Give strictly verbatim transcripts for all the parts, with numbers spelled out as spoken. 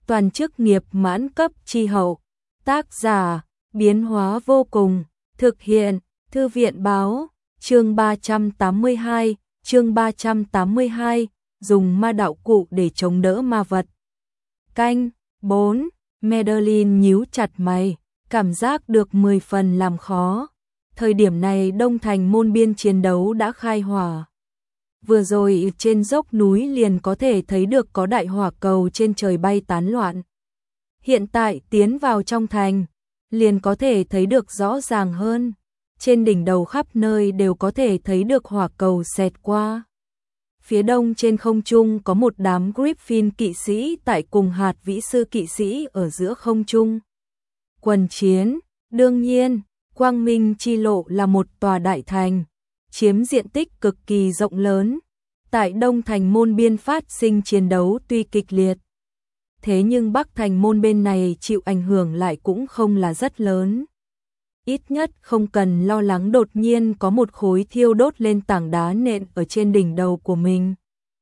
toàn chức nghiệp mãn cấp chi hậu. Tác giả, biến hóa vô cùng, thực hiện, Thư viện báo, chương ba trăm tám mươi hai, chương ba trăm tám mươi hai, dùng ma đạo cụ để chống đỡ ma vật. Canh, bốn, Madeline nhíu chặt mày, cảm giác được mười phần làm khó. Thời điểm này Đông Thành môn biên chiến đấu đã khai hỏa. Vừa rồi trên dốc núi liền có thể thấy được có đại hỏa cầu trên trời bay tán loạn. Hiện tại tiến vào trong thành, liền có thể thấy được rõ ràng hơn. Trên đỉnh đầu khắp nơi đều có thể thấy được hỏa cầu xẹt qua. Phía đông trên không trung có một đám Griffin kỵ sĩ tại cùng hạt vĩ sư kỵ sĩ ở giữa không trung. Quần chiến, đương nhiên, Quang Minh Chi Lộ là một tòa đại thành, chiếm diện tích cực kỳ rộng lớn. Tại Đông Thành môn biên phát sinh chiến đấu tuy kịch liệt. Thế nhưng Bắc Thành môn bên này chịu ảnh hưởng lại cũng không là rất lớn. Ít nhất không cần lo lắng đột nhiên có một khối thiêu đốt lên tảng đá nện ở trên đỉnh đầu của mình.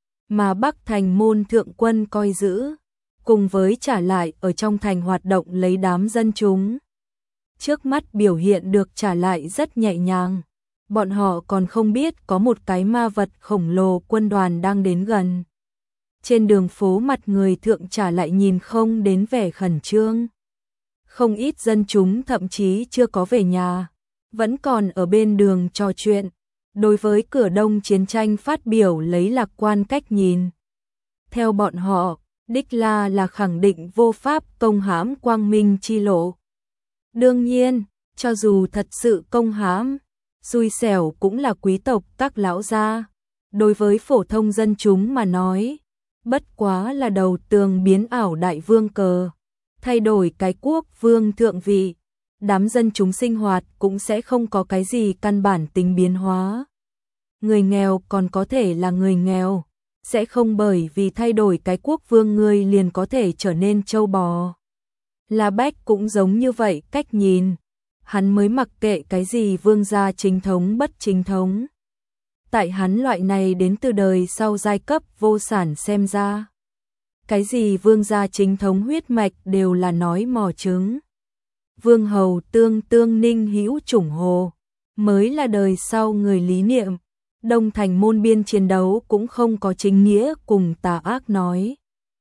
Mà Bắc Thành môn thượng quân coi giữ, cùng với trả lại ở trong thành hoạt động lấy đám dân chúng. Trước mắt biểu hiện được trả lại rất nhẹ nhàng. Bọn họ còn không biết có một cái ma vật khổng lồ quân đoàn đang đến gần. Trên đường phố mặt người thượng trả lại nhìn không đến vẻ khẩn trương. Không ít dân chúng thậm chí chưa có về nhà, vẫn còn ở bên đường trò chuyện. Đối với cửa đông chiến tranh phát biểu lấy lạc quan cách nhìn. Theo bọn họ, đích la là khẳng định vô pháp công hãm Quang Minh Chi Lộ. Đương nhiên, cho dù thật sự công hãm, xui xẻo cũng là quý tộc các lão gia. Đối với phổ thông dân chúng mà nói, bất quá là đầu tường biến ảo đại vương cờ, thay đổi cái quốc vương thượng vị, đám dân chúng sinh hoạt cũng sẽ không có cái gì căn bản tính biến hóa. Người nghèo còn có thể là người nghèo, sẽ không bởi vì thay đổi cái quốc vương người liền có thể trở nên trâu bò. La Bách cũng giống như vậy cách nhìn, hắn mới mặc kệ cái gì vương gia chính thống bất chính thống. Tại hắn loại này đến từ đời sau giai cấp vô sản xem ra. Cái gì vương gia chính thống huyết mạch đều là nói mò trứng. Vương hầu tương tương ninh hữu chủng hồ, mới là đời sau người lý niệm. Đông Thành môn biên chiến đấu cũng không có chính nghĩa cùng tà ác nói.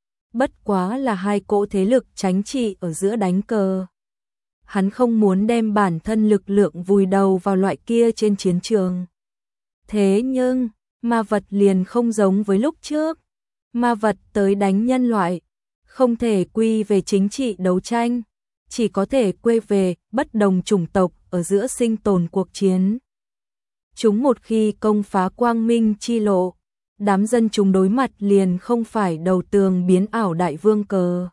Bất quá là hai cỗ thế lực chính trị ở giữa đánh cờ. Hắn không muốn đem bản thân lực lượng vùi đầu vào loại kia trên chiến trường. Thế nhưng, ma vật liền không giống với lúc trước. Ma vật tới đánh nhân loại, không thể quy về chính trị đấu tranh, chỉ có thể quay về bất đồng chủng tộc ở giữa sinh tồn cuộc chiến. Chúng một khi công phá Quang Minh Chi Lộ, đám dân chúng đối mặt liền không phải đầu tường biến ảo đại vương cờ,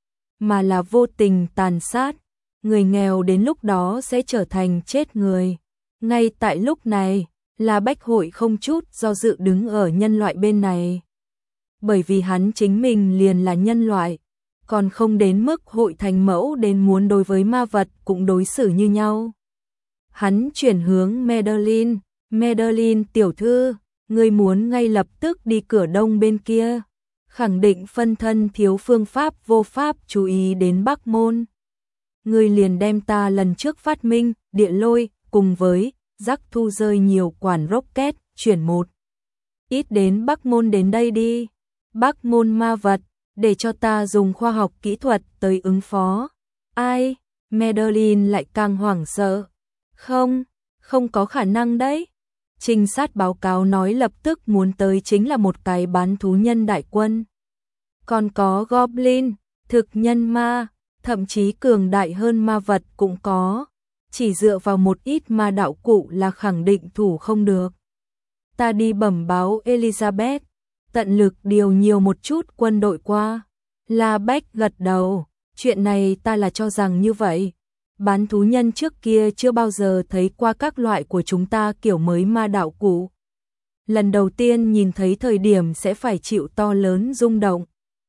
mà là vô tình tàn sát. Người nghèo đến lúc đó sẽ trở thành chết người. Ngay tại lúc này, La Bách Hội không chút do dự đứng ở nhân loại bên này. Bởi vì hắn chính mình liền là nhân loại, còn không đến mức hội thành mẫu đến muốn đối với ma vật cũng đối xử như nhau. Hắn chuyển hướng Madeline, Madeline tiểu thư, ngươi muốn ngay lập tức đi cửa đông bên kia, khẳng định phân thân thiếu phương pháp vô pháp chú ý đến Bắc Môn. Ngươi liền đem ta lần trước phát minh, địa lôi, cùng với rắc thu rơi nhiều quản rocket, chuyển một ít đến Bắc Môn đến đây đi. Bắc Môn ma vật, để cho ta dùng khoa học kỹ thuật tới ứng phó. Ai? Madeline lại càng hoảng sợ. Không, không có khả năng đấy. Trinh sát báo cáo nói lập tức muốn tới chính là một cái bán thú nhân đại quân. Còn có Goblin, thực nhân ma, thậm chí cường đại hơn ma vật cũng có. Chỉ dựa vào một ít ma đạo cụ là khẳng định thủ không được. Ta đi bẩm báo Elizabeth, tận lực điều nhiều một chút quân đội qua. La Bách gật đầu, chuyện này ta là cho rằng như vậy. Bán thú nhân trước kia chưa bao giờ thấy qua các loại của chúng ta kiểu mới ma đạo cụ. Lần đầu tiên nhìn thấy thời điểm sẽ phải chịu to lớn rung động.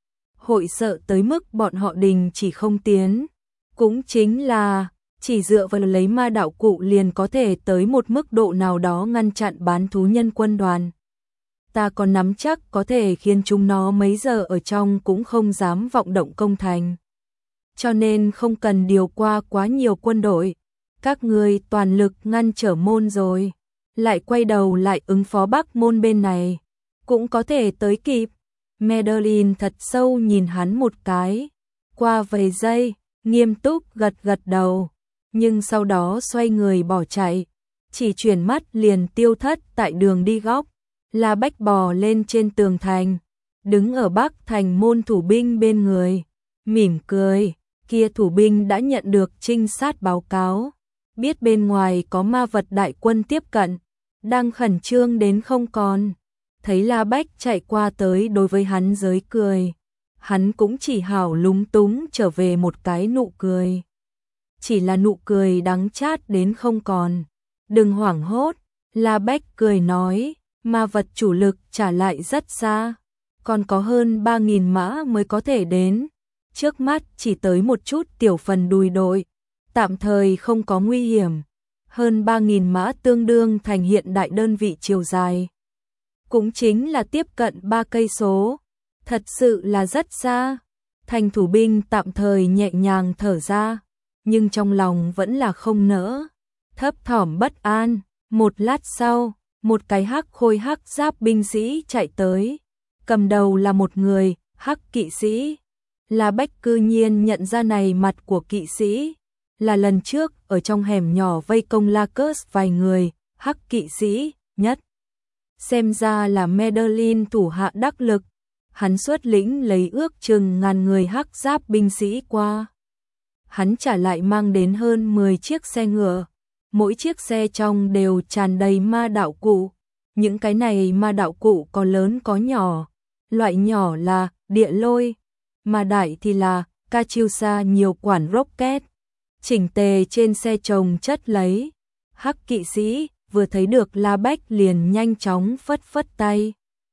Hội sợ tới mức bọn họ đình chỉ không tiến. Cũng chính là, chỉ dựa vào lấy ma đạo cụ liền có thể tới một mức độ nào đó ngăn chặn bán thú nhân quân đoàn. ta có nắm chắc có thể khiến chúng nó mấy giờ ở trong cũng không dám vọng động công thành. Cho nên không cần điều qua quá nhiều quân đội. Các ngươi toàn lực ngăn trở môn rồi, lại quay đầu lại ứng phó Bắc môn bên này, cũng có thể tới kịp. Madeline thật sâu nhìn hắn một cái, qua vài giây, nghiêm túc gật gật đầu, nhưng sau đó xoay người bỏ chạy, chỉ chuyển mắt liền tiêu thất tại đường đi góc. La Bách bò lên trên tường thành, đứng ở Bắc thành môn thủ binh bên người, mỉm cười, kia thủ binh đã nhận được trinh sát báo cáo, biết bên ngoài có ma vật đại quân tiếp cận, đang khẩn trương đến không còn. Thấy La Bách chạy qua tới đối với hắn giới cười, hắn cũng chỉ hảo lúng túng trở về một cái nụ cười. Chỉ là nụ cười đắng chát đến không còn. Đừng hoảng hốt, La Bách cười nói, ma vật chủ lực trả lại rất xa, còn có hơn ba nghìn mã mới có thể đến. Trước mắt chỉ tới một chút tiểu phần đùi đội, tạm thời không có nguy hiểm. Hơn ba nghìn mã tương đương thành hiện đại đơn vị chiều dài, cũng chính là tiếp cận ba cây số, thật sự là rất xa. Thành thủ binh tạm thời nhẹ nhàng thở ra, nhưng trong lòng vẫn là không nỡ, thấp thỏm bất an. Một lát sau, một cái hắc khôi hắc giáp binh sĩ chạy tới, cầm đầu là một người, hắc kỵ sĩ. La Bách cư nhiên nhận ra này mặt của kỵ sĩ, là lần trước ở trong hẻm nhỏ vây công Lacus vài người, hắc kỵ sĩ nhất. Xem ra là Madeline thủ hạ đắc lực, hắn xuất lĩnh lấy ước chừng ngàn người hắc giáp binh sĩ qua. Hắn trả lại mang đến hơn mười chiếc xe ngựa, mỗi chiếc xe trong đều tràn đầy ma đạo cụ. Những cái này ma đạo cụ có lớn có nhỏ, loại nhỏ là địa lôi, mà đại thì là Katyusha nhiều quản rocket. Chỉnh tề trên xe chồng chất lấy. Hắc kỵ sĩ vừa thấy được La Bách liền nhanh chóng phất phất tay,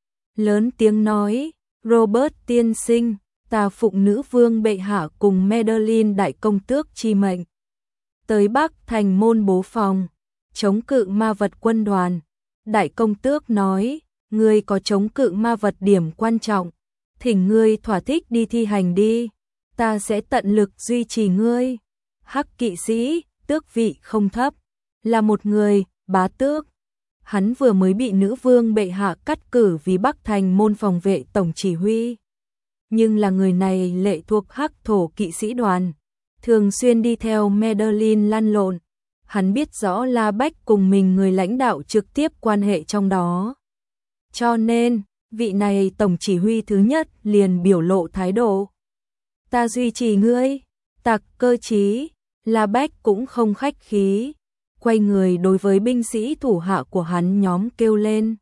lớn tiếng nói, Robert tiên sinh, ta phụng nữ vương bệ hạ cùng Madeline đại công tước chi mệnh, tới Bắc thành môn bố phòng, chống cự ma vật quân đoàn. Đại công tước nói, ngươi có chống cự ma vật điểm quan trọng, thỉnh ngươi thỏa thích đi thi hành đi, ta sẽ tận lực duy trì ngươi. Hắc kỵ sĩ, tước vị không thấp, là một người, bá tước. Hắn vừa mới bị nữ vương bệ hạ cắt cử vì Bắc thành môn phòng vệ tổng chỉ huy. Nhưng là người này lệ thuộc hắc thổ kỵ sĩ đoàn, thường xuyên đi theo Madeline lăn lộn. Hắn biết rõ La Bách cùng mình người lãnh đạo trực tiếp quan hệ trong đó. Cho nên, vị này tổng chỉ huy thứ nhất liền biểu lộ thái độ. Ta duy trì ngươi, tặc cơ trí. La Bách cũng không khách khí, quay người đối với binh sĩ thủ hạ của hắn nhóm kêu lên.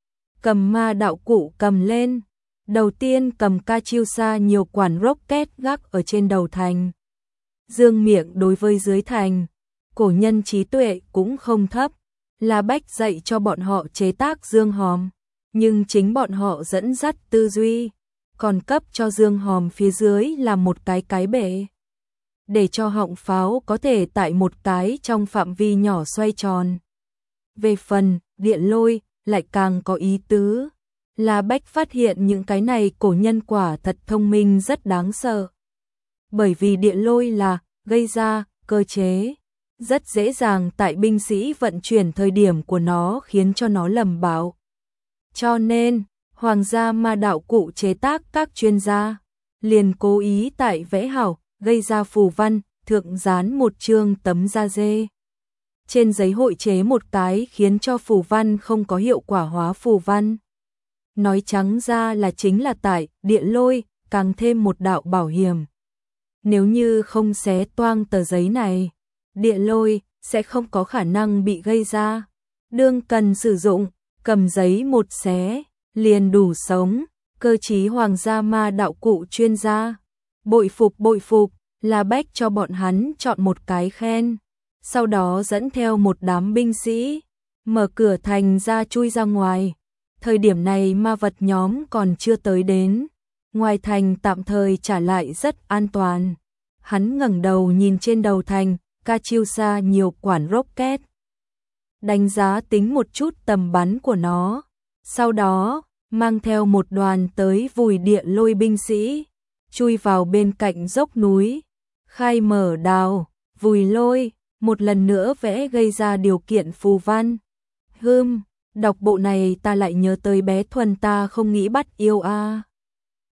Cầm ma đạo cụ cầm lên, đầu tiên cầm Katyusha nhiều quản rocket gác ở trên đầu thành. Dương miệng đối với dưới thành, cổ nhân trí tuệ cũng không thấp. La Bách dạy cho bọn họ chế tác dương hòm, nhưng chính bọn họ dẫn dắt tư duy, còn cấp cho dương hòm phía dưới là một cái cái bể, để cho họng pháo có thể tại một cái trong phạm vi nhỏ xoay tròn. Về phần điện lôi lại càng có ý tứ. La Bách phát hiện những cái này cổ nhân quả thật thông minh rất đáng sợ. Bởi vì điện lôi là gây ra cơ chế, rất dễ dàng tại binh sĩ vận chuyển thời điểm của nó khiến cho nó lầm bảo. Cho nên, hoàng gia ma đạo cụ chế tác các chuyên gia liền cố ý tại vẽ hảo gây ra phù văn, thượng dán một chương tấm da dê. Trên giấy hội chế một cái khiến cho phù văn không có hiệu quả hóa phù văn. Nói trắng ra là chính là tại điện lôi, càng thêm một đạo bảo hiểm. Nếu như không xé toang tờ giấy này, điện lôi sẽ không có khả năng bị gây ra. Đương cần sử dụng, cầm giấy một xé, liền đủ sống. Cơ trí hoàng gia ma đạo cụ chuyên gia. Bội phục bội phục, La Bách cho bọn hắn chọn một cái khen. Sau đó dẫn theo một đám binh sĩ, mở cửa thành ra chui ra ngoài. Thời điểm này ma vật nhóm còn chưa tới đến. Ngoài thành tạm thời trả lại rất an toàn. Hắn ngẩng đầu nhìn trên đầu thành, Katyusha nhiều quản rocket. Đánh giá tính một chút tầm bắn của nó. Sau đó, mang theo một đoàn tới vùi địa lôi binh sĩ, chui vào bên cạnh dốc núi, khai mở đào, vùi lôi, một lần nữa vẽ gây ra điều kiện phù văn. Hưm, đọc bộ này ta lại nhớ tới bé Thuần ta không nghĩ bắt yêu a. À.